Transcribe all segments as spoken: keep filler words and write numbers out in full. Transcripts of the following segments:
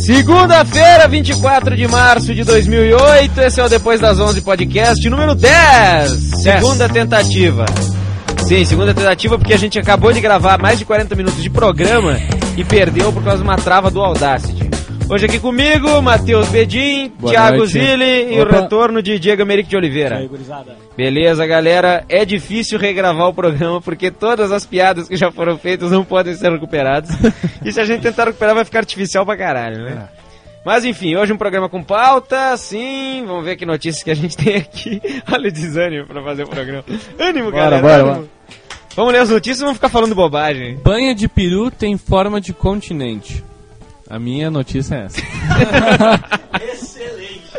Segunda-feira, vinte e quatro de março de dois mil e oito, esse é o Depois das onze podcast, número dez, segunda tentativa. Sim, segunda tentativa porque a gente acabou de gravar mais de quarenta minutos de programa e perdeu por causa de uma trava do Audacity. Hoje aqui comigo, Matheus Bedin, Boa Thiago noite. Zilli e Opa. o retorno de Diego Emerick de Oliveira. Aí, beleza, galera, é difícil regravar o programa porque todas as piadas que já foram feitas não podem ser recuperadas. E se a gente tentar recuperar vai ficar artificial pra caralho, né? É. Mas enfim, hoje um programa com pauta, sim, vamos ver que notícias que a gente tem aqui. Olha o desânimo pra fazer o programa. Ânimo, bora, galera, bora, ânimo. Bora. Vamos ler as notícias e vamos ficar falando bobagem. Banha de peru tem forma de continente. A minha notícia é essa. Excelente,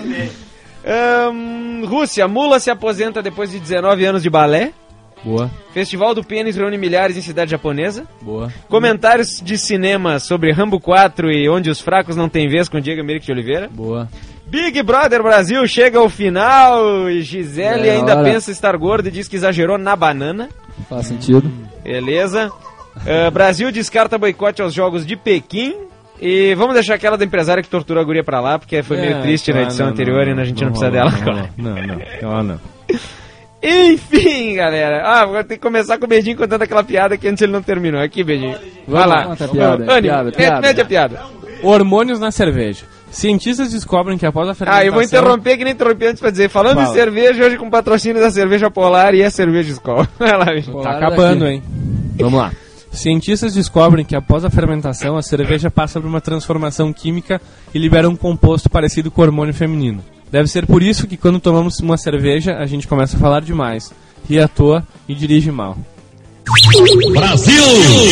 um, Rússia, mula se aposenta depois de dezenove anos de balé. Boa. Festival do Pênis reúne milhares em cidade japonesa. Boa. Comentários de cinema sobre Rambo quatro e Onde os Fracos Não Têm Vez com Diego Emerick de Oliveira. Boa. Big Brother Brasil chega ao final e Gisele é, ainda hora. pensa estar gorda e diz que exagerou na banana. Faz sentido. Beleza. Uh, Brasil descarta boicote aos Jogos de Pequim. E vamos deixar aquela da empresária que torturou a guria pra lá, porque foi é, meio triste claro, na edição não, anterior não, e a gente não, não precisa dela agora. Não, não, não, não. Enfim, galera. Ah, vou ter que começar com o Bedinho contando aquela piada que antes ele não terminou. Aqui, Bedinho. Vai lá. Conta a piada, Ânimo, piada, piada. Mete a piada. Hormônios na cerveja. Cientistas descobrem que após a fermentação... Ah, eu vou interromper que nem interrompi antes pra dizer. Falando Fala. em cerveja, hoje com patrocínio da cerveja Polar e a cerveja Skol. Vai lá, Bedinho. Tá acabando, daqui. hein? Vamos lá. Cientistas descobrem que após a fermentação, a cerveja passa por uma transformação química e libera um composto parecido com o hormônio feminino. Deve ser por isso que quando tomamos uma cerveja, a gente começa a falar demais, ri à toa e dirige mal. Brasil!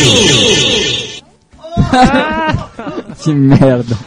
Que merda.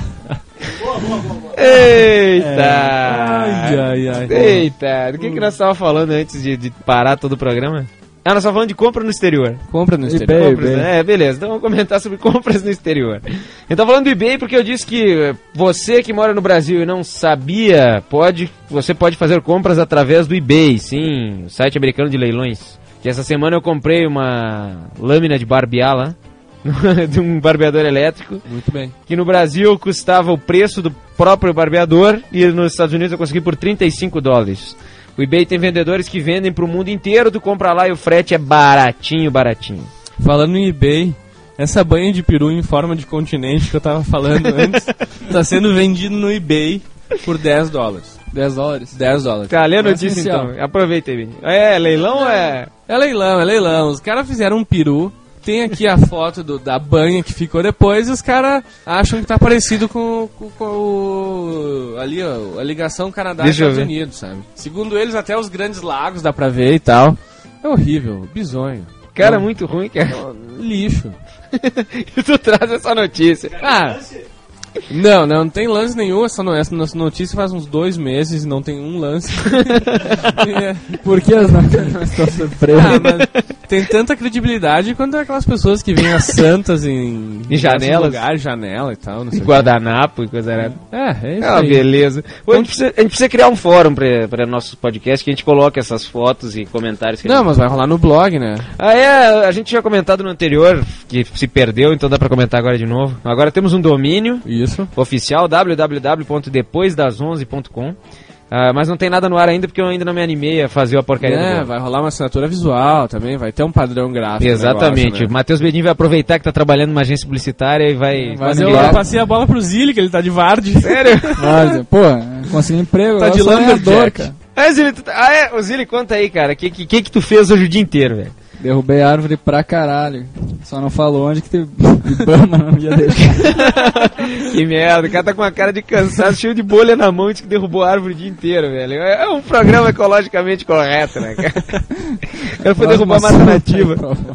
Eita! Ai, ai, ai. Eita! Do que, que nós estávamos falando antes de, de parar todo o programa? Ah, nós estávamos falando de compra no exterior. Compra no exterior. eBay, compras, eBay. É, beleza. Então vamos comentar sobre compras no exterior. Eu tô falando do eBay porque eu disse que você que mora no Brasil e não sabia, pode, você pode fazer compras através do eBay, sim, o site americano de leilões. Que essa semana eu comprei uma lâmina de barbear lá, de um barbeador elétrico. Muito bem. Que no Brasil custava o preço do próprio barbeador e nos Estados Unidos eu consegui por trinta e cinco dólares. O eBay tem vendedores que vendem pro mundo inteiro, tu compra lá e o frete é baratinho, baratinho. Falando em eBay, essa banha de peru em forma de continente que eu tava falando antes, tá sendo vendido no eBay por dez dólares. dez dólares? dez dólares. Tá, lê a notícia então. Aproveita aí. É, leilão ou é... É leilão, é leilão. Os caras fizeram um peru. Tem aqui a foto do, da banha que ficou depois e os caras acham que tá parecido com, com, com o, ali, ó, a ligação Canadá e Estados Unidos, sabe? Segundo eles, até os grandes lagos dá pra ver e tal. É horrível, bizonho. Cara, é muito ruim, cara. Lixo. E tu traz essa notícia. Ah... Não, não, não tem lance nenhum. Essa, no, essa notícia faz uns dois meses e não tem um lance. é. Por que as notícias não estão surpresas? Ah, mas tem tanta credibilidade quanto aquelas pessoas que vêm as santas em, em janelas, lugares, janela e tal. Não sei guardanapo e coisa errada. É, é isso ah, aí. beleza. Pô, a, gente precisa, a gente precisa criar um fórum para nossos podcasts que a gente coloque essas fotos e comentários. Que não, gente... mas vai rolar no blog, né? Ah, é, a gente tinha comentado no anterior que se perdeu, então dá pra comentar agora de novo. Agora temos um domínio. Isso. Oficial, w w w ponto depois das onze ponto com. Uh, mas não tem nada no ar ainda porque eu ainda não me animei a fazer a porcaria é, do blog. Vai rolar uma assinatura visual também, vai ter um padrão gráfico. Exatamente. Né? Matheus Bedin vai aproveitar que tá trabalhando numa agência publicitária e vai... Mas eu lá. passei a bola pro Zilli, que ele tá de Vard. Sério? Mas, pô, consegui emprego. Tá de Lumberjack. Ah, Zilli, tu... ah, é? O Zilli, conta aí, cara. O que, que, que tu fez hoje o dia inteiro, velho? Derrubei árvore pra caralho. Só não falou onde que teve Ibama, não ia deixar. Que merda, o cara tá com uma cara de cansaço, cheio de bolha na mão e disse que derrubou a árvore o dia inteiro, velho. É um programa ecologicamente correto, né, cara? O cara foi derrubar mata nativa.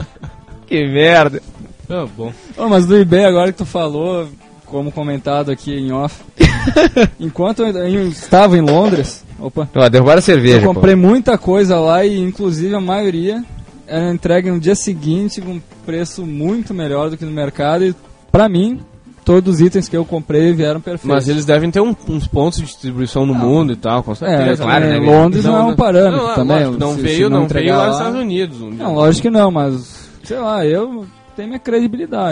Que merda. Oh, bom. Oh, mas do eBay, agora que tu falou, como comentado aqui em off, enquanto eu estava em Londres, opa, oh, derrubaram a cerveja. Eu comprei pô. muita coisa lá e inclusive a maioria era entregue no dia seguinte com um preço muito melhor do que no mercado e pra mim todos os itens que eu comprei vieram perfeitos. Mas eles devem ter um, uns pontos de distribuição no não. mundo e tal, com certeza. É, claro, né? Londres não, não é um parâmetro não, também. Lógico, não se, veio, se não, não veio lá lá nos Estados Unidos. Um não, lógico que não, mas sei lá, eu tenho minha credibilidade.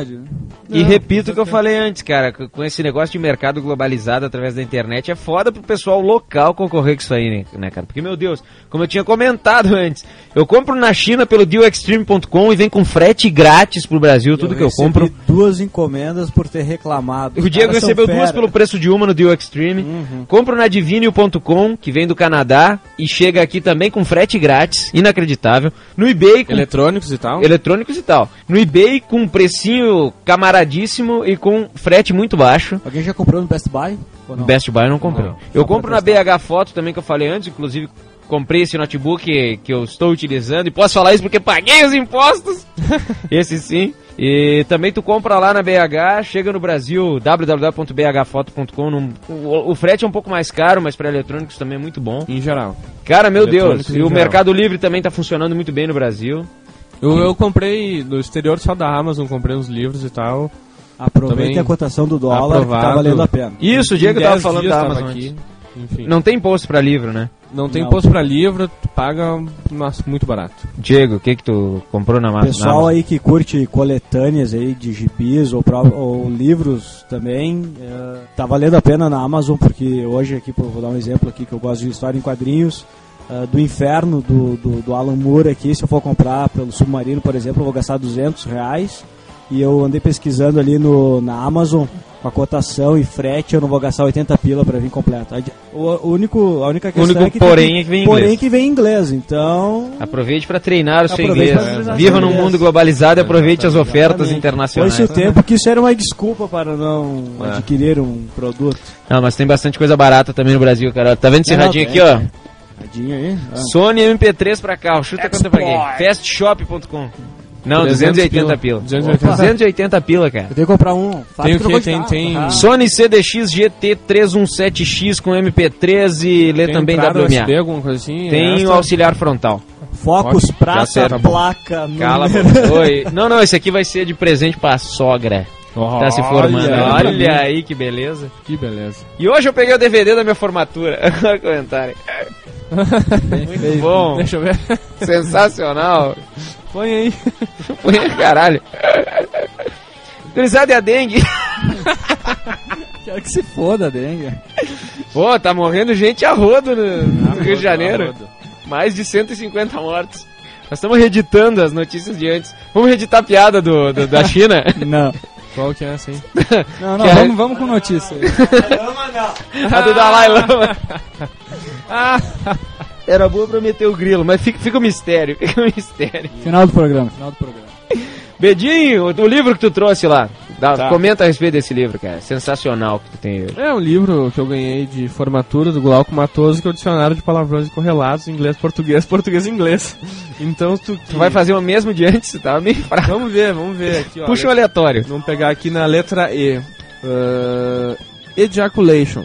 E repito o que eu falei antes, cara, com esse negócio de mercado globalizado através da internet, é foda pro pessoal local concorrer com isso aí, né, cara? Porque, meu Deus, como eu tinha comentado antes, eu compro na China pelo deal extreme ponto com e vem com frete grátis pro Brasil, tudo eu que eu compro. duas encomendas por ter reclamado. O Diego recebeu duas pelo preço de uma no deal extreme. Uhum. Compro na divinio ponto com, que vem do Canadá, e chega aqui também com frete grátis, inacreditável. No eBay... Com... Eletrônicos e tal? Eletrônicos e tal. No eBay com precinho camaradíssimo e com frete muito baixo. Alguém já comprou no Best Buy? Ou não? Best Buy eu não comprei. Não, eu compro na B H Foto também, que eu falei antes, inclusive comprei esse notebook que, que eu estou utilizando, e posso falar isso porque paguei os impostos. Esse sim. E também tu compra lá na B H, chega no Brasil, w w w ponto b h foto ponto com. Num, o, o frete é um pouco mais caro, mas para eletrônicos também é muito bom. Em geral. Cara, meu Deus, e o geral. Mercado Livre também tá funcionando muito bem no Brasil. Eu, eu comprei no exterior só da Amazon, comprei uns livros e tal. Aproveite a cotação do dólar, aprovado. Que tá valendo a pena. Isso, o Diego tava falando da Amazon aqui. Enfim. Não tem imposto pra livro, né? Não tem imposto pra livro, tu paga, nossa, muito barato. Diego, o que que tu comprou na Amazon? Pessoal aí que curte coletâneas aí de gibis ou, pro, ou livros também, uh, tá valendo a pena na Amazon, porque hoje aqui, vou dar um exemplo aqui que eu gosto de história em quadrinhos, uh, do Inferno, do, do, do Alan Moore aqui, se eu for comprar pelo Submarino, por exemplo, eu vou gastar duzentos reais. E eu andei pesquisando ali no, na Amazon, com a cotação e frete, eu não vou gastar oitenta pila para vir completo. O, o único, a única questão único é que porém tem, é que vem em porém inglês. que vem em inglês, então... Aproveite para treinar o seu aproveite inglês. Viva num mundo globalizado e aproveite as ofertas Exatamente. internacionais. Foi-se o tempo que isso era uma desculpa para não é. adquirir um produto. Não, mas tem bastante coisa barata também no Brasil, cara. Tá vendo esse não, radinho aqui, ó? Radinho aí? Ah. Sony M P três pra cá, chuta quanto eu paguei. fast shop ponto com. Não, duzentos e oitenta pila. duzentos e oitenta pila, cara. Eu tenho que comprar um. Tem o que? Tem, tem... Ah. Sony C D X G T trezentos e dezessete X com M P três e lê tem também W M A. U S B, alguma coisa assim? Tem o auxiliar frontal. Focus, Ótimo. prata, tá placa, Cala, Oi. Não, não, esse aqui vai ser de presente pra sogra. Oh, tá se formando. Olha, olha aí que beleza. Que beleza. E hoje eu peguei o D V D da minha formatura. Olha o comentário. Muito bom. Deixa eu ver. Sensacional. Põe aí. Põe aí, caralho. Cruzada e a dengue. Quero que se foda a dengue. Pô, tá morrendo gente a rodo no, no rodo, Rio de Janeiro. Mais de cento e cinquenta mortos. Nós estamos reeditando as notícias de antes. Vamos reeditar a piada do, do, da China? Não. Qual que é assim? Não, não, vamos, vamos com notícia. A do Dalai Lama. Era boa pra meter o grilo, mas fica, fica o mistério. Fica o mistério. Final do programa, final do programa. Bedinho, o livro que tu trouxe lá. Dá, tá. Comenta a respeito desse livro, cara. Sensacional que tu tem. É um livro que eu ganhei de formatura do Glauco Matoso, que é o dicionário de palavrões e correlatos, inglês, português, português e inglês. Então tu, tu vai fazer o mesmo de antes, tá? Meio fraco. Vamos ver, vamos ver aqui, ó. Puxa o um aleatório. Vamos pegar aqui na letra E. Uh, ejaculation.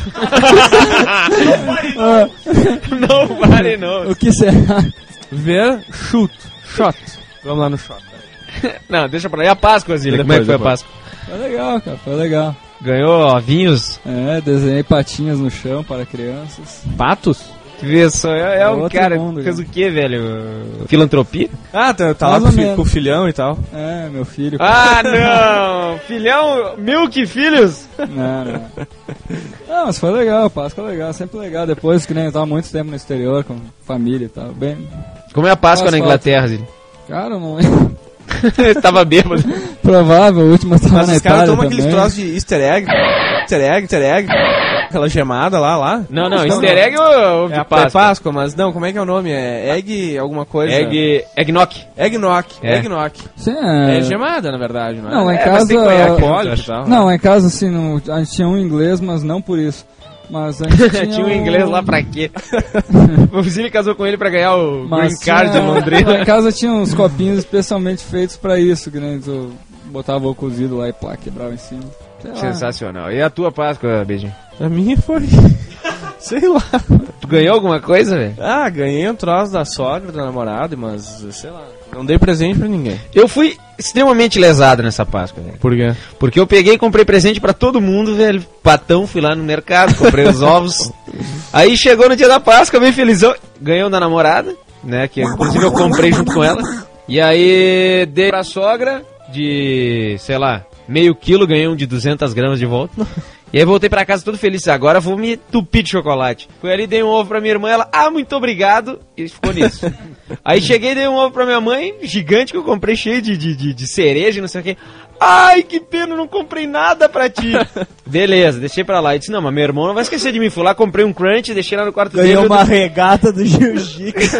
Não pare não. O que será? Ver, shoot, shot. Vamos lá no shot. Não, deixa pra lá. E a Páscoa, Zília? Como é que foi depois. a Páscoa? Foi legal, cara, foi legal. Ganhou ovinhos? É, desenhei patinhas no chão para crianças. Patos? Vê só, é, é um cara mundo, fez o que, velho? Filantropia? Ah, tá, tá lá com, fi, com o filhão e tal. É, meu filho. Ah, não! Filhão, Milk Filhos? Não, não. Não, mas foi legal, Páscoa legal, sempre legal. Depois que nem eu tava muito tempo no exterior, com família e tal, bem... Como é a Páscoa na Inglaterra, Zília? Cara, não lembro. Tava bêbado. Provável, o último tava Mas na os caras Itália tomam aqueles também. troços de easter egg, easter egg, easter egg, aquela gemada lá, lá. Não, não, easter egg ou de é Páscoa? É Páscoa, mas não, como é que é o nome? É egg alguma coisa? Egg, eggnog. Eggnog, É. eggnog. Sim, é... É gemada, na verdade, não é? Não, lá em é, casa... mas tem alcoólico e tal. Não, lá em casa, assim, não... a gente tinha um inglês, mas não por isso. Mas a gente tinha, tinha um inglês lá pra quê? O Zília casou com ele pra ganhar o mas Green Card tinha... de Londrina. Lá em casa tinha uns copinhos especialmente feitos pra isso, que nem tu botava o cozido lá e plá, quebrava em cima. Sei lá. Sensacional. E a tua Páscoa, Beijinho? A minha foi... Sei lá. Tu ganhou alguma coisa, velho? Ah, ganhei um troço da sogra, da namorada, mas sei lá. Não dei presente pra ninguém. Eu fui extremamente lesado nessa Páscoa, velho. Por quê? Porque eu peguei e comprei presente pra todo mundo, velho. Patão, fui lá no mercado, comprei os ovos. Aí chegou no dia da Páscoa, bem felizão. Ganhei um da namorada, né? Que inclusive eu comprei junto com ela. E aí dei pra sogra de, sei lá, meio quilo, ganhei um de duzentas gramas de volta. E aí voltei pra casa todo feliz, agora vou me entupir de chocolate. Fui ali, dei um ovo pra minha irmã, ela, ah, muito obrigado, e ficou nisso. Aí cheguei, dei um ovo pra minha mãe, gigante, que eu comprei, cheio de, de, de, de cereja e não sei o que. Ai, que pena, não comprei nada pra ti. Beleza, deixei pra lá. E disse, não, mas meu irmão não vai esquecer de mim. Fui lá, comprei um crunch, deixei lá no quarto dele. Ganhou uma do... regata do jiu-jitsu.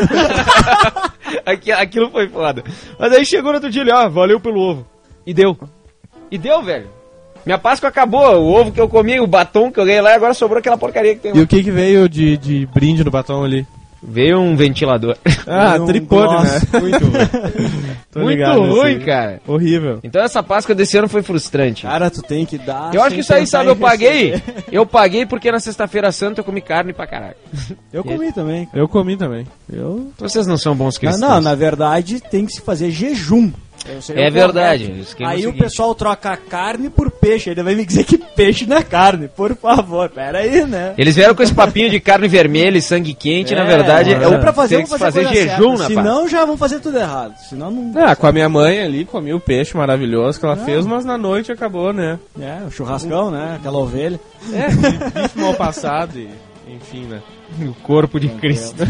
Aqui, aquilo foi foda. Mas aí chegou no outro dia, ele, ó, valeu pelo ovo. E deu. E deu, velho. Minha Páscoa acabou. O ovo que eu comi, o batom que eu ganhei lá, agora sobrou aquela porcaria que tem lá. E o que que veio de, de brinde no batom ali? Veio um ventilador. Ah, Um tripode, né? gloss. Muito ruim. Tô Muito ligado nesse ruim, aí. cara. Horrível. Então essa Páscoa desse ano foi frustrante. Cara, tu tem que dar. Eu acho sem que isso aí, pensar sabe, em eu paguei. receber. Eu paguei porque na sexta-feira santa eu comi carne pra caralho. Eu comi também. Eu comi também. Eu... Vocês não são bons Não, cristãos. não, na verdade tem que se fazer jejum. Eu sei É o verdade, correto. o esquema é o Aí o seguinte. pessoal troca carne por peixe. Ele vai me dizer que peixe não é carne. Por favor, pera aí, né? Eles vieram com esse papinho de carne vermelha e sangue quente, É, na verdade, é, ou pra fazer, tem vamos que fazer, fazer coisa jejum certa. na Páscoa. Senão já vão fazer tudo errado. Senão não. Ah, com a minha mãe ali, comi o peixe maravilhoso que ela fez, mas na noite acabou, né? É, o churrascão, né? Aquela ovelha. É, bife mal passado e... Enfim, né? O corpo de Cristo.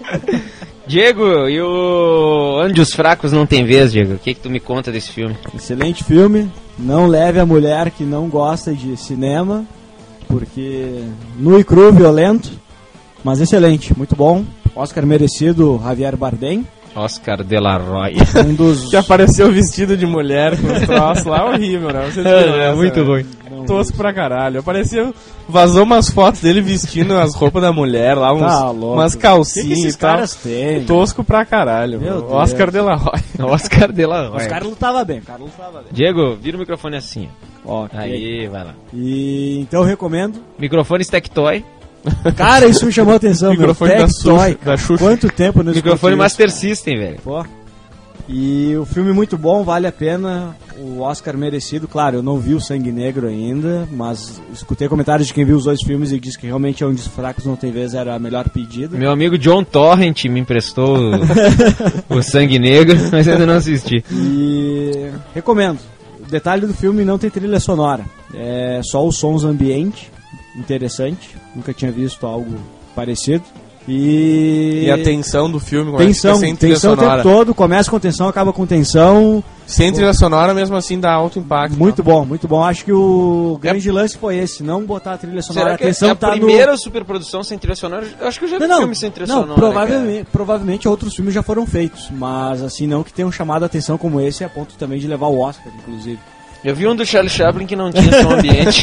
Diego, e o Onde os Fracos Não Tem Vez, Diego? O que que tu me conta desse filme? Excelente filme. Não leve a mulher que não gosta de cinema, porque nu e cru, violento, mas excelente, muito bom. Oscar merecido, Javier Bardem. Oscar de la Roya. Um dos... Que apareceu vestido de mulher com os troços lá, horrível, né? Vocês viram É, essa, muito né? ruim. Tosco pra caralho. Apareceu, vazou umas fotos dele vestindo as roupas da mulher lá, uns, Tá louco. umas O que, calcinhas que esses e tal. caras têm? Tosco pra caralho. Meu Meu Deus. Oscar de la Roya. Oscar de la Os Roya. caras lutavam bem, o cara lutava bem. Diego, vira o microfone assim. Ó, ok. Aí, vai lá. E então eu recomendo. Microfone Tectoy. Cara, isso me chamou a atenção, meu. Microfone da Tectoy, Xuxa, da Xuxa. Quanto tempo no Microfone Master System, velho. Pô. E o filme muito bom, vale a pena. O Oscar merecido, claro, eu não vi o Sangue Negro ainda, mas escutei comentários de quem viu os dois filmes e disse que realmente Onde os Fracos Não Tem Vez era a melhor pedida. Meu amigo John Torrent me emprestou o, o Sangue Negro, mas ainda não assisti. E recomendo. O detalhe do filme não tem trilha sonora, é só os sons ambiente, interessante. Nunca tinha visto algo parecido. E, E a tensão do filme, como tensão, é que fica sem trilha tensão o sonora. tempo todo, começa com tensão, acaba com tensão. Sem trilha sonora, mesmo assim, dá alto impacto. Muito bom, muito bom. Acho que o grande lance foi esse, não botar a trilha sonora. Será A que é tensão a tá primeira superprodução sem trilha sonora? Eu acho que eu já no... vi Não, não, filme sem trilha não sonora. provavelmente, provavelmente outros filmes já foram feitos, mas assim, não que tenham chamado a atenção como esse, a ponto também de levar o Oscar, inclusive. Eu vi um do Charlie Chaplin que não tinha som ambiente.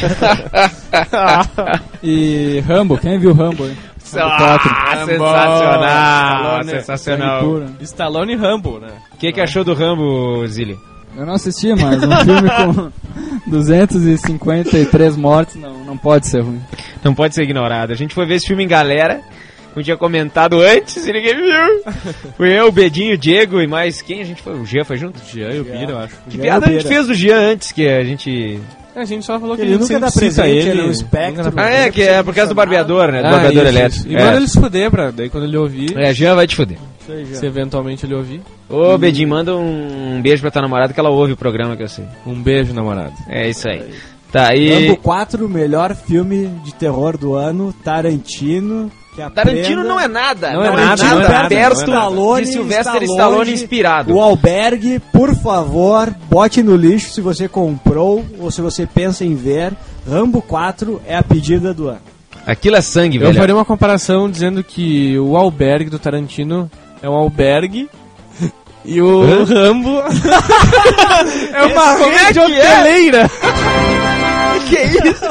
E Rambo, quem viu Rambo, hein? Ah, sensacional, Stallone. sensacional. Sangue puro. Stallone e Rambo, né? O que, que achou do Rambo, Zilli? Eu não assisti, mas um filme com duzentos e cinquenta e três mortes não, não pode ser ruim. Não pode ser ignorado. A gente foi ver esse filme em galera, como tinha comentado antes e ninguém viu. Fui eu, o Bedinho, o Diego e mais quem a gente foi? O Jean foi junto? Jean e o Bira, eu acho. Que piada a gente fez do Jean antes, que a gente... A gente só falou que Ele a gente nunca dá sempre cita presente, ele é um Nunca espectro. dá Ah, presente. é, que é por causa do barbeador, né? Do Ah, barbeador isso, elétrico. isso. E manda É. ele se fuder, pra daí quando ele ouvir, É, Jean vai te fuder. se eventualmente ele ouvir. Ô, Bedinho, manda um beijo pra tua namorada que ela ouve o programa que eu sei. Um beijo, namorado. É isso aí. Tá, e... Rambo quatro, melhor filme de terror do ano, Tarantino. Que Tarantino aprenda- não é nada. Não é nada, não é nada, perto não é nada. Stallone, de Sylvester Stallone, Stallone inspirado. O Albergue, por favor, bote no lixo se você comprou ou se você pensa em ver. Rambo quatro é a pedida do ano. Aquilo é sangue, Eu velho. faria uma comparação dizendo que o albergue do Tarantino é um albergue e o Hã? Rambo é uma Como é rede que é? hoteleira. Que isso?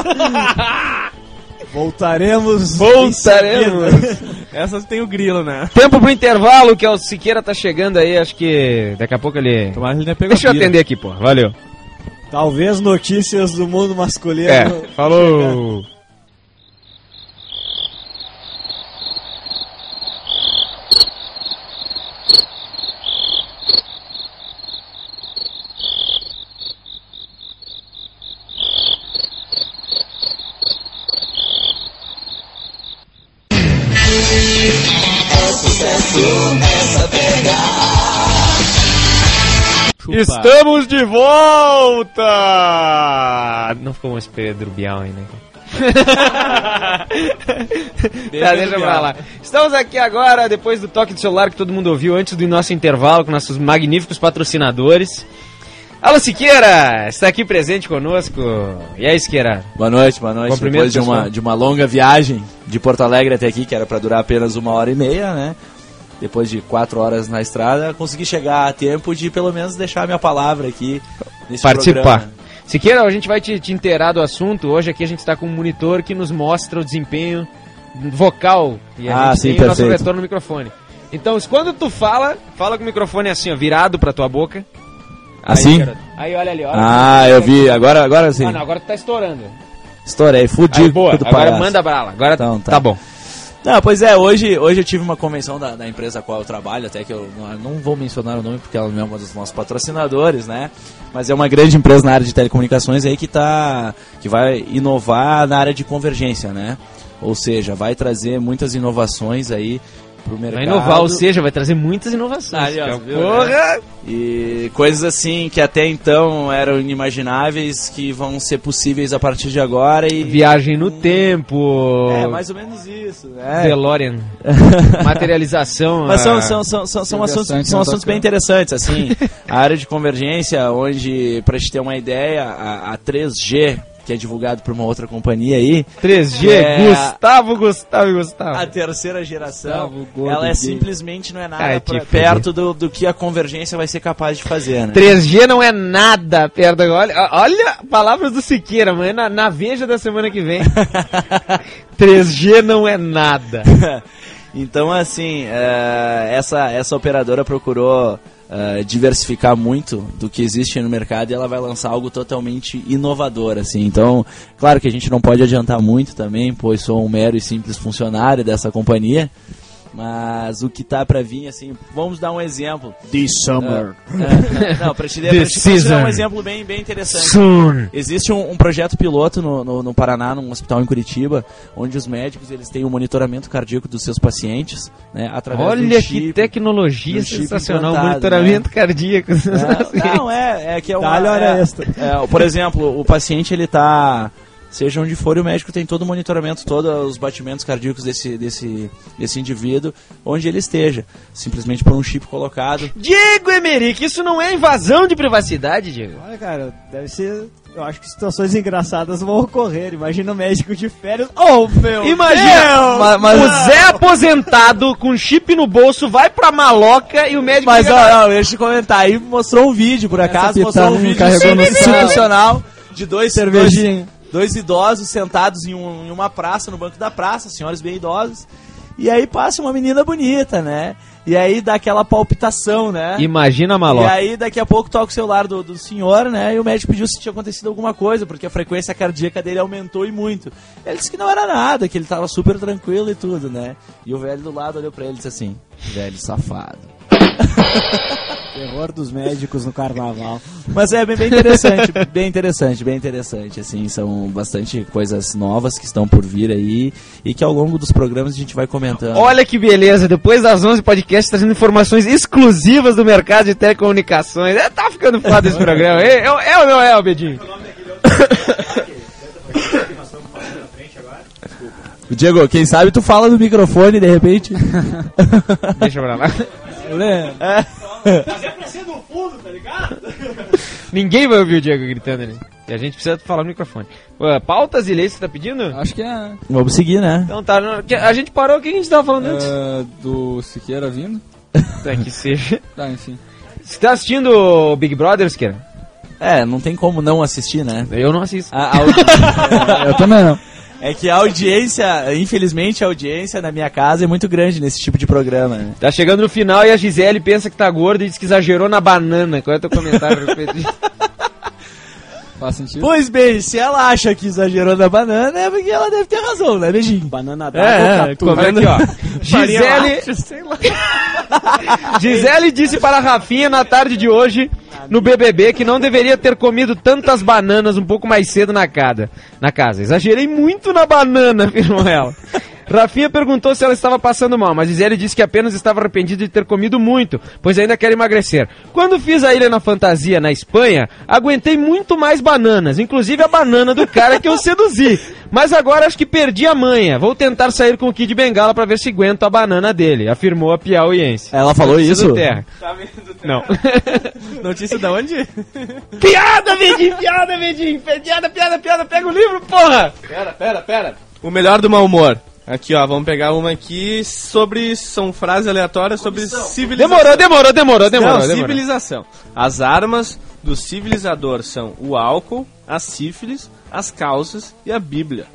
Voltaremos. Voltaremos. em seguida. Essas tem o grilo, né? Tempo pro intervalo, que é o Siqueira tá chegando aí, acho que daqui a pouco ele... Tomara que ele tenha pego Deixa eu a bira. atender aqui, pô. Valeu. Talvez notícias do mundo masculino. É, falou. Estamos de volta! Não ficou mais Pedro Bial aí, né? Tá, deixa pra lá. Estamos aqui agora, depois do toque do celular que todo mundo ouviu antes do nosso intervalo, com nossos magníficos patrocinadores. Alô, Siqueira, está aqui presente conosco. E aí, Siqueira? Boa noite, boa noite. Depois de uma, de uma longa viagem de Porto Alegre até aqui, que era para durar apenas uma hora e meia, né? Depois de quatro horas na estrada, consegui chegar a tempo de pelo menos deixar a minha palavra aqui nesse participar. programa. Siqueira, a gente vai te, te inteirar do assunto. Hoje aqui a gente está com um monitor que nos mostra o desempenho vocal. E a ah, gente sim, tem perfeito. o nosso retorno no microfone. Então, quando tu fala, fala com o microfone assim, ó, virado pra tua boca. Assim? Aí, aí olha ali, olha. Ah, eu vi. Agora, agora sim. Ah, não, agora tu tá estourando. Estourei, fudi. Aí, boa, agora manda bala. Agora então, tá. tá bom. Não, pois é, hoje, hoje eu tive uma convenção da, da empresa a qual eu trabalho, até que eu não, não vou mencionar o nome porque ela não é uma dos nossos patrocinadores, né? Mas é uma grande empresa na área de telecomunicações aí que, tá, que vai inovar na área de convergência, né? Ou seja, vai trazer muitas inovações aí pro mercado. Vai inovar, ou seja, vai trazer muitas inovações. Aliás, viu, porra! Né? E coisas assim que até então eram inimagináveis que vão ser possíveis a partir de agora. E viagem no tempo. É, mais ou menos isso. Né? DeLorean. Materialização. Mas são, são, são, são, são assuntos, são assuntos bem interessantes, assim. A área de convergência, onde, pra te ter uma ideia, a, a três G... que é divulgado por uma outra companhia aí. três G, é Gustavo, Gustavo e Gustavo. A terceira geração, Gustavo, ela é gay. simplesmente não é nada Ai, pra, perto do, do que a convergência vai ser capaz de fazer, né? três G não é nada perto. Olha, olha palavras do Siqueira, amanhã na, na Veja da semana que vem. três G não é nada. Então, assim, uh, essa, essa operadora procurou Uh, diversificar muito do que existe no mercado e ela vai lançar algo totalmente inovador, assim. Então, claro que a gente não pode adiantar muito também, pois sou um mero e simples funcionário dessa companhia, mas o que tá pra vir, assim, vamos dar um exemplo. This summer. Uh, uh, não, pra te, dar, pra te, pra te dar um exemplo bem, bem interessante. Soon. Existe um, um projeto piloto no, no, no Paraná, num hospital em Curitiba, onde os médicos eles têm um monitoramento cardíaco dos seus pacientes, né, através Olha de um chip, que tecnologia um chip sensacional, implantado, monitoramento né? cardíaco. É, não, é, é que é uma... Dá-lhe hora é, extra. é, por exemplo, o paciente ele tá... Seja onde for, o médico tem todo o monitoramento, todos os batimentos cardíacos desse, desse, desse indivíduo, onde ele esteja. Simplesmente por um chip colocado. Diego Emerick, isso não é invasão de privacidade, Diego? Olha, cara, deve ser... Eu acho que situações engraçadas vão ocorrer. Imagina o médico de férias. Oh, meu Imagina, Deus! Mas, mas o Zé aposentado com chip no bolso vai pra maloca e o médico... Mas, fica... ó, ó, deixa eu comentar. Aí mostrou um vídeo, por acaso, mostrou um vídeo institucional de dois cervejinhos. Dois idosos sentados em, um, em uma praça, no banco da praça, senhores bem idosos. E aí passa uma menina bonita, né? E aí dá aquela palpitação, né? Imagina a E maloca. aí daqui a pouco toca o celular do, do senhor, né? E o médico pediu se tinha acontecido alguma coisa, porque a frequência cardíaca dele aumentou e muito. Ele disse que não era nada, que ele tava super tranquilo e tudo, né? E o velho do lado olhou pra ele e disse assim: velho safado. Terror dos médicos no carnaval. Mas é bem, bem interessante, bem interessante, bem interessante, assim, são bastante coisas novas que estão por vir aí e que ao longo dos programas a gente vai comentando. Olha que beleza, depois das onze podcasts trazendo informações exclusivas do mercado de telecomunicações. É, tá ficando foda esse programa. É, é, é ou não é, Albedinho? Diego, quem sabe tu fala no microfone de repente. Deixa pra lá. É. Mas é pra ser no fundo, tá ligado? Ninguém vai ouvir o Diego gritando ali. E a gente precisa falar no microfone. Pô, pautas e leis que você tá pedindo? Acho que é. Vamos seguir, né? Então tá, não, a gente parou, o que a gente tava falando antes? é do Siqueira vindo. É que seja. Tá, enfim. Você tá assistindo o Big Brother, Siqueira? É, não tem como não assistir, né? Eu não assisto. A, a audi... Eu também não. É que a audiência, infelizmente a audiência na minha casa é muito grande nesse tipo de programa, né? Tá chegando no final e a Gisele pensa que tá gorda e diz que exagerou na banana. Qual é o teu comentário a respeito disso? Faz sentido? Pois bem, se ela acha que exagerou na banana, é porque ela deve ter razão, né, beijinho? Banana d'água, É, catu. comendo aqui, ó. Gisele... Gisele disse para a Rafinha na tarde de hoje, no B B B, que não deveria ter comido tantas bananas um pouco mais cedo na casa. Na casa. Exagerei muito na banana, afirmou ela. Rafinha perguntou se ela estava passando mal, mas Gisele disse que apenas estava arrependida de ter comido muito, pois ainda quer emagrecer. Quando fiz a Ilha na Fantasia, na Espanha, aguentei muito mais bananas, inclusive a banana do cara que eu seduzi. Mas agora acho que perdi a manha. Vou tentar sair com o Kid Bengala pra ver se aguento a banana dele, afirmou a piauiense. Ela falou Notícia isso? do Terra. Tá vendo? Não. Notícia da onde? Piada, Vedinho, piada, Vedinho. Piada, piada, piada, pega o livro, porra. Pera, pera, pera. O melhor do mau humor. Aqui, ó, vamos pegar uma aqui sobre... São frases aleatórias sobre civilização. Demorou, demorou, demorou, demorou. Não, demorou. civilização. As armas do civilizador são o álcool, a sífilis, as calças e a Bíblia.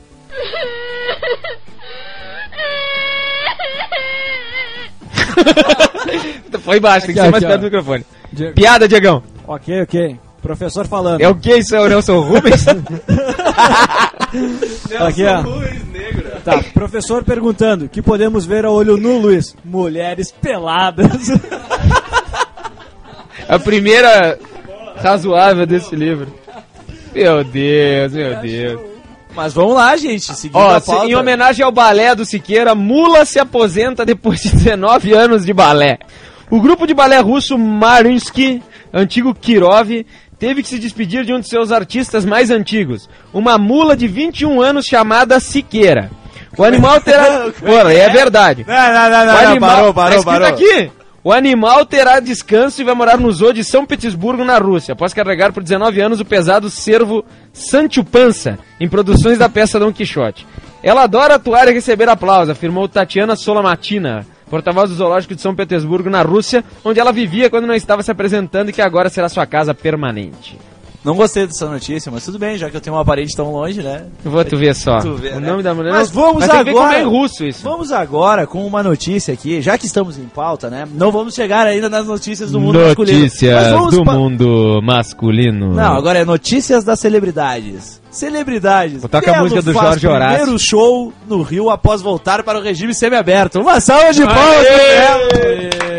Foi baixo, tem que Aqui, ser mais aqui, perto ó. do microfone. Diego. Piada, Diegão. Ok, ok. Professor falando. É o que isso? É o Nelson Rubens? Aqui, ó. Tá, professor perguntando, o que podemos ver a olho nu, Luiz? Mulheres peladas. A primeira razoável desse livro. Meu Deus, meu Deus. Mas vamos lá, gente. Seguindo Ó, a se- pauta. em homenagem ao balé do Siqueira, Mula se aposenta depois de dezenove anos de balé. O grupo de balé russo Mariinsky, antigo Kirov, teve que se despedir de um de seus artistas mais antigos, uma mula de vinte e um anos chamada Siqueira. O animal terá... Porra, é verdade. Não, não, não, não, O não, animal... parou, tá parou, escrito parou. aqui. O animal terá descanso e vai morar no zoo de São Petersburgo, na Rússia, após carregar por dezenove anos o pesado cervo Sancho Panza, em produções da peça Dom Quixote. Ela adora atuar e receber aplausos, afirmou Tatiana Solomatina, porta-voz do Zoológico de São Petersburgo, na Rússia, onde ela vivia quando não estava se apresentando e que agora será sua casa permanente. Não gostei dessa notícia, mas tudo bem, já que eu tenho uma parente tão longe, né? Eu vou tu ver só. Tu vê, o né? nome da mulher. Mas não- vamos mas tem que ver como agora- é em russo isso. Vamos agora com uma notícia aqui, já que estamos em pauta, né? Não vamos chegar ainda nas notícias do mundo masculino. Mas vamos pa- mundo masculino. Não, agora é notícias das celebridades. Celebridades. Vou tocar a Belo música do faz Jorge Horácio. primeiro show no Rio após voltar para o regime semiaberto. Uma salva de palmas pro Belo.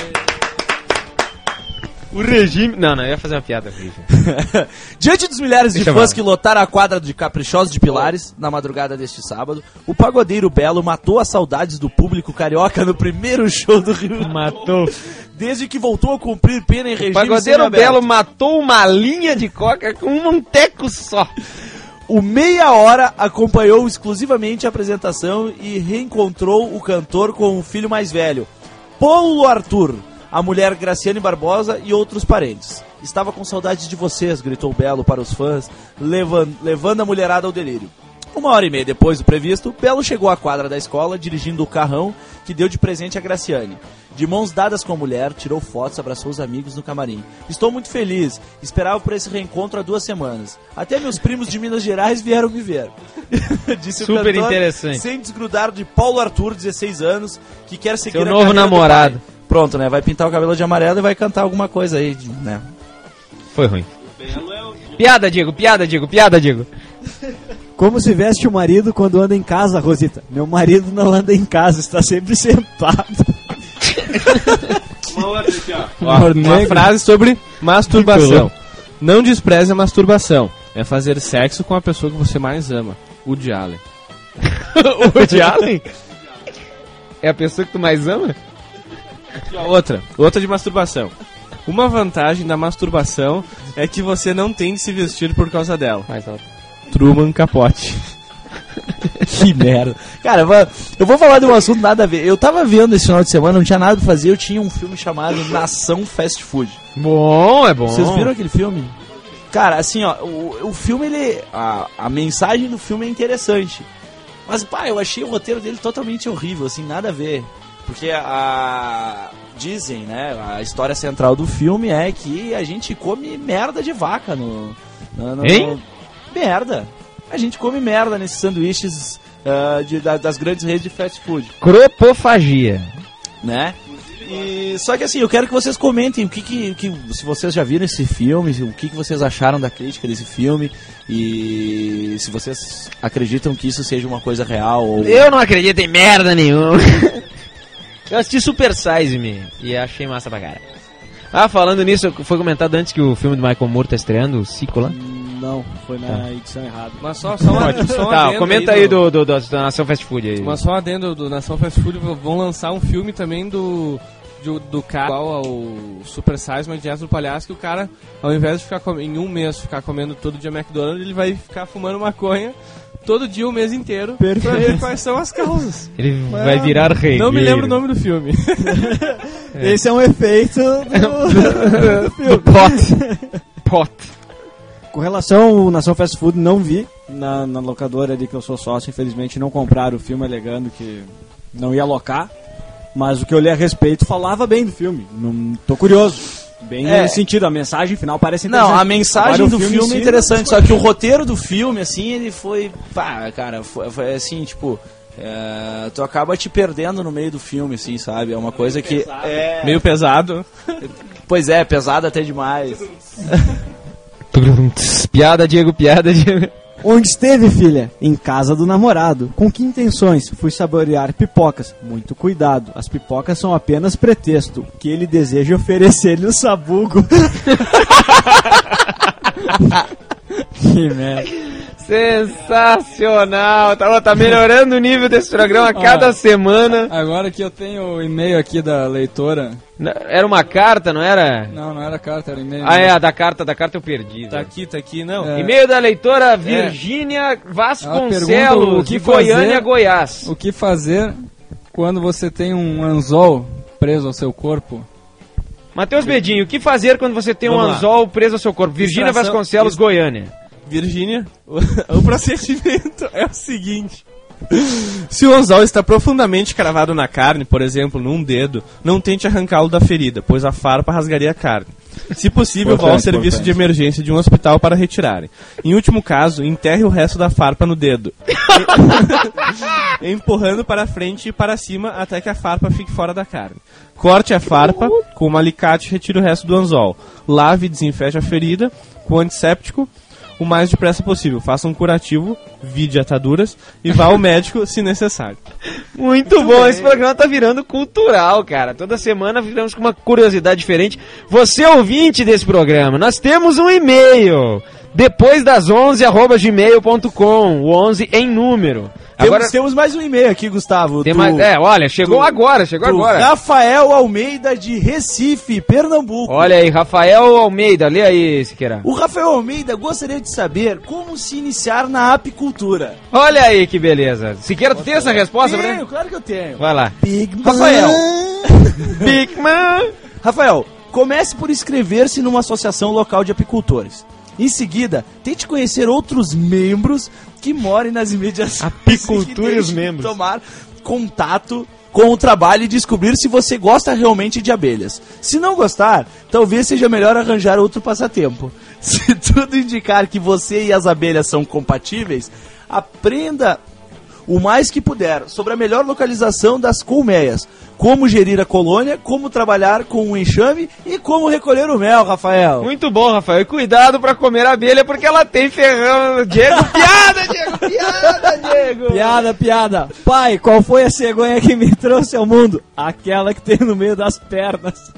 O regime... Não, não, eu ia fazer uma piada horrível. Diante dos milhares de Deixa eu fãs ver. que lotaram a quadra de Caprichosos de Pilares na madrugada deste sábado, o pagodeiro Belo matou as saudades do público carioca no primeiro show do Rio. Matou. Desde que voltou a cumprir pena em regime O pagodeiro semiaberto. Belo matou uma linha de coca com um teco só. O Meia Hora acompanhou exclusivamente a apresentação e reencontrou o cantor com o filho mais velho, Paulo Arthur, a mulher Graciane Barbosa e outros parentes. Estava com saudades de vocês, gritou Belo para os fãs, levan- levando a mulherada ao delírio. Uma hora e meia depois do previsto, Belo chegou à quadra da escola dirigindo o carrão que deu de presente a Graciane. De mãos dadas com a mulher, tirou fotos, abraçou os amigos no camarim. Estou muito feliz, esperava por esse reencontro há duas semanas. Até meus primos de Minas Gerais vieram me ver. Disse Super o cantor, interessante. sem desgrudar de Paulo Arthur, dezesseis anos, que quer seguir Seu a novo carreira do namorado. pai. Pronto, né? Vai pintar o cabelo de amarelo e vai cantar alguma coisa aí, né? Foi ruim. Piada, Diego, piada, Diego, piada, Diego. Como se veste o marido quando anda em casa, Rosita? Meu marido não anda em casa, está sempre sentado. Uma outra aqui, ó. Humor Uma negro. frase sobre masturbação. Não despreze a masturbação. É fazer sexo com a pessoa que você mais ama. Woody Allen. O Woody Allen? É a pessoa que tu mais ama? Aqui, ó, outra. Outra de masturbação. Uma vantagem da masturbação é que você não tem de se vestir por causa dela. Mais alto. Truman Capote. Que merda. Cara, eu vou- eu vou falar de um assunto nada a ver. Eu tava vendo esse final de semana, não tinha nada pra fazer, eu tinha um filme chamado Nação Fast Food. Bom, é bom. Vocês viram aquele filme? Cara, assim, ó, o, o filme, ele... A, a mensagem do filme é interessante. Mas, pá, eu achei o roteiro dele totalmente horrível, assim, nada a ver. Porque a... Dizem, né, a história central do filme é que a gente come merda de vaca no... no, no Hein? Merda. A gente come merda nesses sanduíches ah, de, da- das grandes redes de fast food, Cropofagia. né? E, só que assim, eu quero que vocês comentem o que, que, que se vocês já viram esse filme, o que, que vocês acharam da crítica desse filme e se vocês acreditam que isso seja uma coisa real ou... Eu não acredito em merda nenhuma. Eu assisti Super Size Me e achei massa pra cara. Ah, falando nisso, foi comentado antes que o filme do Michael Moore tá estreando, o Ciclo lá. Não, foi na edição errada. Mas só, só, uma, só um Tá, adendo comenta aí do, do, do, da Nação Fast Food aí. Mas só um adendo do Nação Fast Food, vão lançar um filme também do... Do, do cara igual ao Super Size, mas Dias do Palhaço, que o cara, ao invés de ficar com, em um mês ficar comendo todo dia McDonald's, ele vai ficar fumando maconha todo dia o mês inteiro. Perfeito. Pra ver quais são as causas. Ele Mas, vai virar rei. Não me lembro o nome do filme. É. Esse é um efeito do, do filme. Pot. Pot. Com relação ao Nação Fast Food, não vi na, na locadora ali que eu sou sócio, infelizmente não compraram o filme alegando que não ia alocar. Mas o que eu li a respeito falava bem do filme. Não, tô curioso. Bem É. nesse sentido, a mensagem final parece interessante. Não, a mensagem Agora, o do filme, em si, é interessante, só que o roteiro do filme, assim, ele foi... Pá, cara, foi, foi assim, tipo... É, tu acaba te perdendo no meio do filme, assim, sabe? É uma coisa que... É, Meio pesado. pois é, pesado até demais. Piada, Diego, piada, Diego. Onde esteve, filha? Em casa do namorado. Com que intenções? Fui saborear pipocas. Muito cuidado, as pipocas são apenas pretexto. Que ele deseja oferecer-lhe o sabugo. Que merda. Sensacional. Tá, tá melhorando o nível desse programa a cada Ah. semana. Agora que eu tenho o e-mail aqui da leitora. Era uma carta, não era? Não, não era carta, era e-mail. Ah, é, a da carta, da carta eu perdi. Tá né? aqui, tá aqui, não. É. E-mail da leitora Virgínia Ela pergunta Vasconcelos, o que de Goiânia, fazer- Goiás. O que fazer quando você tem um anzol preso ao seu corpo? Matheus Bedinho, o que fazer quando você tem um Vamos lá. anzol preso ao seu corpo? Virgínia Distração- Vasconcelos, Isso. Goiânia. Virgínia, o, o procedimento é o seguinte. Se o anzol está profundamente cravado na carne, por exemplo, num dedo, não tente arrancá-lo da ferida, pois a farpa rasgaria a carne. Se possível, vá ao Importante, serviço de importante. emergência de um hospital para retirarem. Em último caso, enterre o resto da farpa no dedo, empurrando para frente e para cima até que a farpa fique fora da carne. Corte a farpa com um alicate e retire o resto do anzol. Lave e desinfete a ferida com antisséptico o mais depressa possível. Faça um curativo, vide ataduras e vá ao médico se necessário. Muito bom, esse programa tá virando cultural, cara. Toda semana viramos com uma curiosidade diferente. Você ouvinte desse programa, nós temos um e-mail. Depois das onze, arroba gmail ponto com. O onze em número. Temos, Agora temos mais um e-mail aqui, Gustavo. tem do- mais. É, olha, chegou do- agora, chegou do agora. Rafael Almeida, de Recife, Pernambuco. Olha aí, Rafael Almeida, lê aí, Siqueira. O Rafael Almeida gostaria de saber como se iniciar na apicultura. Olha aí que beleza. Siqueira, tu tem essa resposta pra Tenho, mim? claro que eu tenho. Vai lá. Big Rafael. Big Man. Rafael, comece por inscrever-se numa associação local de apicultores. Em seguida, tente conhecer outros membros que morem nas imediações. Apicultura e os deixe membros. Tomar contato com o trabalho e descobrir se você gosta realmente de abelhas. Se não gostar, talvez seja melhor arranjar outro passatempo. Se tudo indicar que você e as abelhas são compatíveis, aprenda o mais que puder sobre a melhor localização das colmeias, como gerir a colônia, como trabalhar com o enxame e como recolher o mel, Rafael. Muito bom, Rafael. E cuidado pra comer a abelha porque ela tem ferrão. Diego, piada, Diego, piada, Diego. Piada, piada. Pai, qual foi a cegonha que me trouxe ao mundo? Aquela que tem no meio das pernas.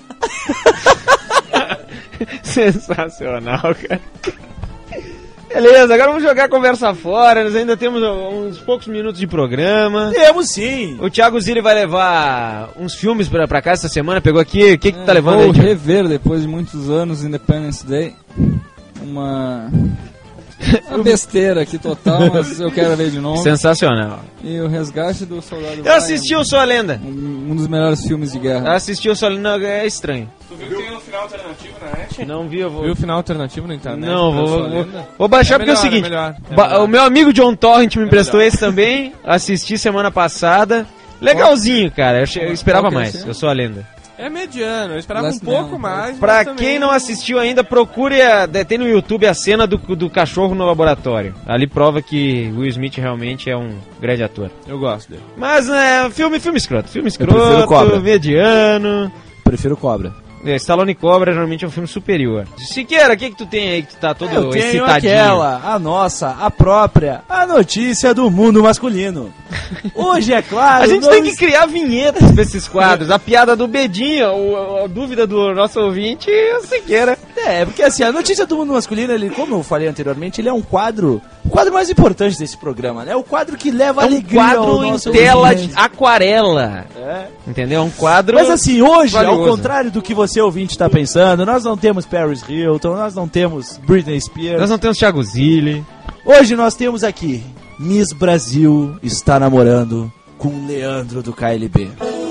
Sensacional, cara. Beleza, agora vamos jogar a conversa fora. Nós ainda temos uns poucos minutos de programa. Temos sim. O Thiago Zilli vai levar uns filmes pra, pra cá essa semana. Pegou aqui. O que, que tu tá levando Vou aí, Thiago? rever depois de muitos anos Independence Day. Uma... Uma besteira aqui total, mas eu quero ver de novo. Sensacional. E o Resgate do Soldado Eu Ryan, assisti o Sou a Lenda. um, um dos melhores filmes de guerra. Assisti o Sou a Lenda, é estranho. Tu viu que tem um final alternativo na net? Não vi, eu vou... Viu o final alternativo na internet? Não, pra vou, sua vou, lenda? vou baixar É porque é o melhor, seguinte, é melhor, é ba- melhor. o meu amigo John Torrent me emprestou melhor. esse também, assisti semana passada, legalzinho, cara, eu, che- eu esperava Qual que é mais, esse? eu sou a lenda. É mediano, eu esperava Last um pouco Man. mais. Pra mas também- quem não assistiu ainda, procure, a, de- tem no YouTube a cena do, do cachorro no laboratório, ali prova que Will Smith realmente é um grande ator. Eu gosto dele. Mas, né, filme, filme escroto, filme prefiro escroto, Cobra. mediano, Prefiro cobra. É, Stallone Cobra geralmente é um filme superior. Siqueira, o que que tu tem aí que tu tá todo Eu tenho excitadinho? aquela, a nossa, a própria, a notícia do mundo masculino. Hoje, é claro... A gente não tem que es- criar vinhetas pra esses quadros. A piada do Bedinho, o- a dúvida do nosso ouvinte e o Siqueira. É, porque assim, a notícia do mundo masculino, ele, como eu falei anteriormente, ele é um quadro, o quadro mais importante desse programa, né? O quadro que leva É um alegria ao quadro em nosso tela ouvinte. de aquarela. É. Entendeu? É um quadro... Mas assim, hoje, valioso. ao contrário do que você ouvinte está pensando, nós não temos Paris Hilton, nós não temos Britney Spears. Nós não temos Thiago Zilli. Hoje nós temos aqui, Miss Brasil está namorando com Leandro do K L B.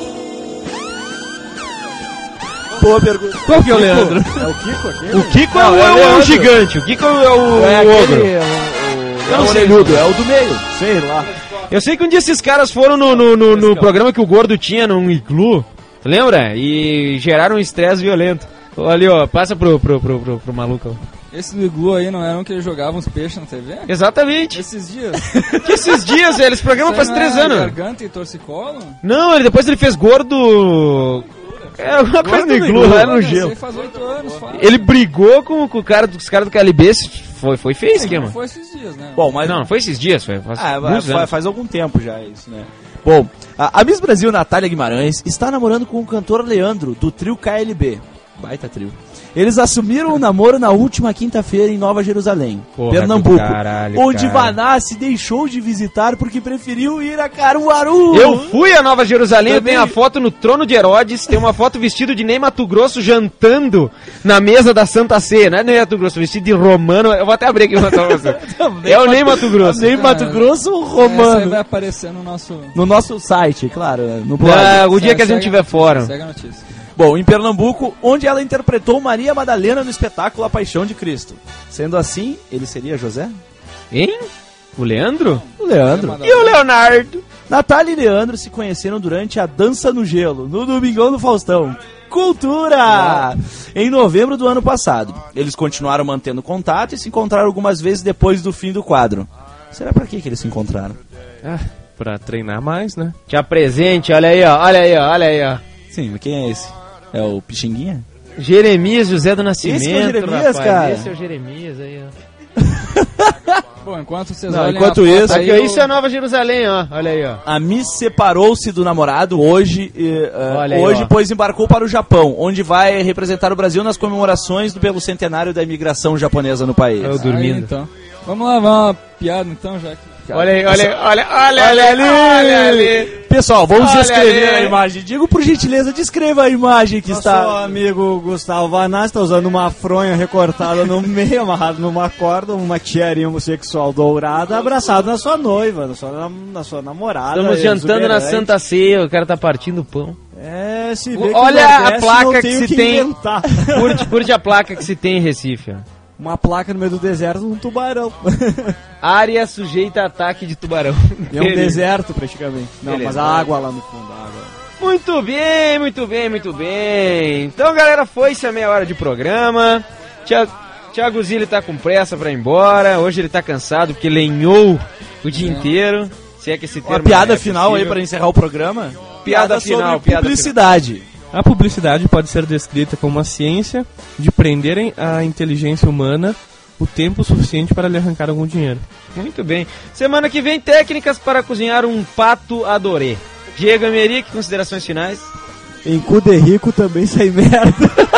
Boa pergunta. Qual que é o Leandro? É o Kiko aqui? O Kiko Não, é, é o, o é o Leandro. gigante. O Kiko é o, É o aquele, ogro. o, o, Eu é não o sei. orelhudo, é o do meio, sei lá. Eu sei que um dia esses caras foram no, no, no, no programa que o Gordo tinha num iglu. Tu lembra? E geraram um estresse violento. Ali, ó, passa pro, pro, pro, pro, pro maluco. Esse do Iglu aí não era um que ele jogava uns peixes na T V? Exatamente. Esses dias. Que esses dias, eles programam faz Isso aí três não é anos. Garganta e torcicolo? Não, ele, depois ele fez Gordo... É, alguma coisa no iglu, lá no Olha, gelo. isso aí faz oito anos, fala. Ele brigou com, com o cara, dos caras do K L B. Foi, foi feio esse Sim, esquema. não foi esses dias, né? Bom, mas Não, não foi esses dias, foi faz Ah, alguns vai- anos. faz algum tempo já isso, né? Bom, a, a Miss Brasil Natália Guimarães está namorando com o cantor Leandro, do trio K L B. Baita trio. Eles assumiram o namoro na última quinta-feira em Nova Jerusalém, Porra Pernambuco, do caralho, onde cara. Vanassi deixou de visitar porque preferiu ir a Caruaru. Eu fui a Nova Jerusalém, eu Também. tenho a foto no trono de Herodes, tem uma foto vestido de Ney Mato Grosso jantando na mesa da Santa Ceia. Não é Ney Mato Grosso, vestido de romano. Eu vou até abrir aqui e mostrar pra você. É o Ney Mato Grosso. Nem Mato Grosso, Essa aí romano. vai aparecer no nosso... No nosso site, claro, no blog. Ah, o dia que a Segue- gente tiver fora. Segue a notícia. Bom, em Pernambuco, onde ela interpretou Maria Madalena no espetáculo A Paixão de Cristo. Sendo assim, ele seria José? Hein? O Leandro? O Leandro. E o Leonardo? Natália e Leandro se conheceram durante a Dança no Gelo, no Domingão do Faustão. Cultura! Em novembro do ano passado. Eles continuaram mantendo contato e se encontraram algumas vezes depois do fim do quadro. Será pra que que eles se encontraram? Ah, pra treinar mais, né? Te apresente, olha aí, ó, olha aí, ó, olha aí, ó. Sim, mas quem é esse? É o Pixinguinha? Jeremias José do Nascimento, Esse que é o Jeremias, rapaz. cara? Esse é o Jeremias aí, ó. Bom, enquanto vocês Não, olham enquanto a foto isso- aí, Aqui, ó, eu- isso é Nova Jerusalém, ó, olha aí, ó. A Miss separou-se do namorado hoje, eh, eh, Olha aí, hoje ó. pois embarcou para o Japão, onde vai representar o Brasil nas comemorações do, pelo centenário da imigração japonesa no país. Eu Aí, dormindo. então. Vamos lá, vamos uma piada então, já que... Olha aí, olha aí, olha, olha, Olha ali! olha ali. Pessoal, vamos Olha descrever ali. a imagem. Digo por gentileza, descreva a imagem que Nosso está... amigo Gustavo Vanassi está usando uma fronha recortada no meio, amarrado numa corda, uma tiarinha homossexual dourada, abraçado na sua noiva, na sua, nam- na sua namorada. Estamos jantando na exuberante. Santa Ceia, o cara tá partindo pão. É, se vê O- que olha o a Nordeste placa não que tem o se que tem. inventar. Curte, curte a placa que se tem em Recife, ó. Uma placa no meio do deserto, um tubarão. Área sujeita a ataque de tubarão. E é um Beleza. deserto praticamente. Não, Beleza. mas a água lá no fundo, a água. Muito bem, muito bem, muito bem. Então, galera, foi-se a meia hora de programa. Thiago, Thiago Zilli tá com pressa pra ir embora. Hoje ele tá cansado porque lenhou o dia inteiro. Se é que esse termo Uma piada é final aí possível. para encerrar o programa? Piada final, sobre piada publicidade. A publicidade pode ser descrita como uma ciência de prenderem a inteligência humana o tempo suficiente para lhe arrancar algum dinheiro. Muito bem. Semana que vem, técnicas para cozinhar um pato adorê. Diego Emerick, considerações finais. Em cu de rico também sai merda.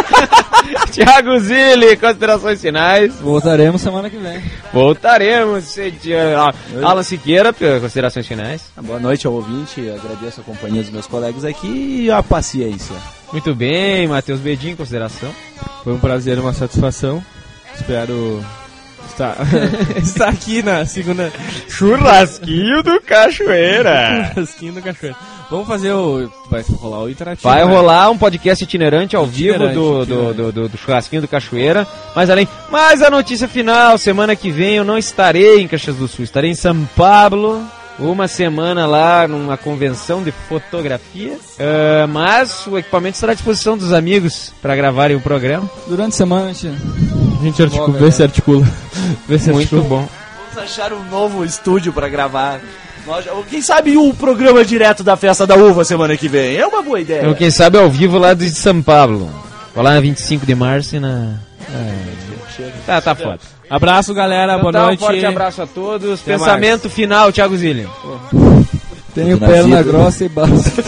Thiago Zilli, considerações finais. Voltaremos semana que vem. Voltaremos. Se- ah, Alan Siqueira, considerações finais. Boa noite ao ouvinte, agradeço a companhia dos meus colegas aqui e a paciência. Muito bem, Matheus Bedin, consideração. Foi um prazer, uma satisfação. Espero estar, estar aqui na segunda Churrasquinho do Cachoeira. churrasquinho do Cachoeira. Vamos fazer o... Vai rolar o interativo. Vai né? rolar um podcast itinerante ao vivo Itinerante, do, do, itinerante. do, do, do Churrasquinho do Cachoeira. Mas além, mas a notícia final, semana que vem eu não estarei em Caxias do Sul, estarei em São Paulo. Uma semana lá numa convenção de fotografia. Ah, mas o equipamento estará à disposição dos amigos para gravarem o programa. Durante a semana a gente... A gente articula, Logo, vê né? se articula. Vê se Muito articula. bom. Vamos achar um novo estúdio pra gravar. Nós- Quem sabe um programa direto da Festa da Uva semana que vem? É uma boa ideia. Então, quem sabe ao vivo lá de São Paulo. Vou lá na vinte e cinco de março e na... É, tá, tá foda. Abraço, galera, Então, boa tá, noite. Um forte abraço a todos. Até Pensamento mais. final, Thiago Zilli. Tenho Na perna vida. grossa e basta.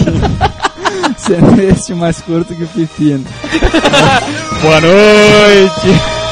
Sendo este mais curto que o pepino. Boa noite.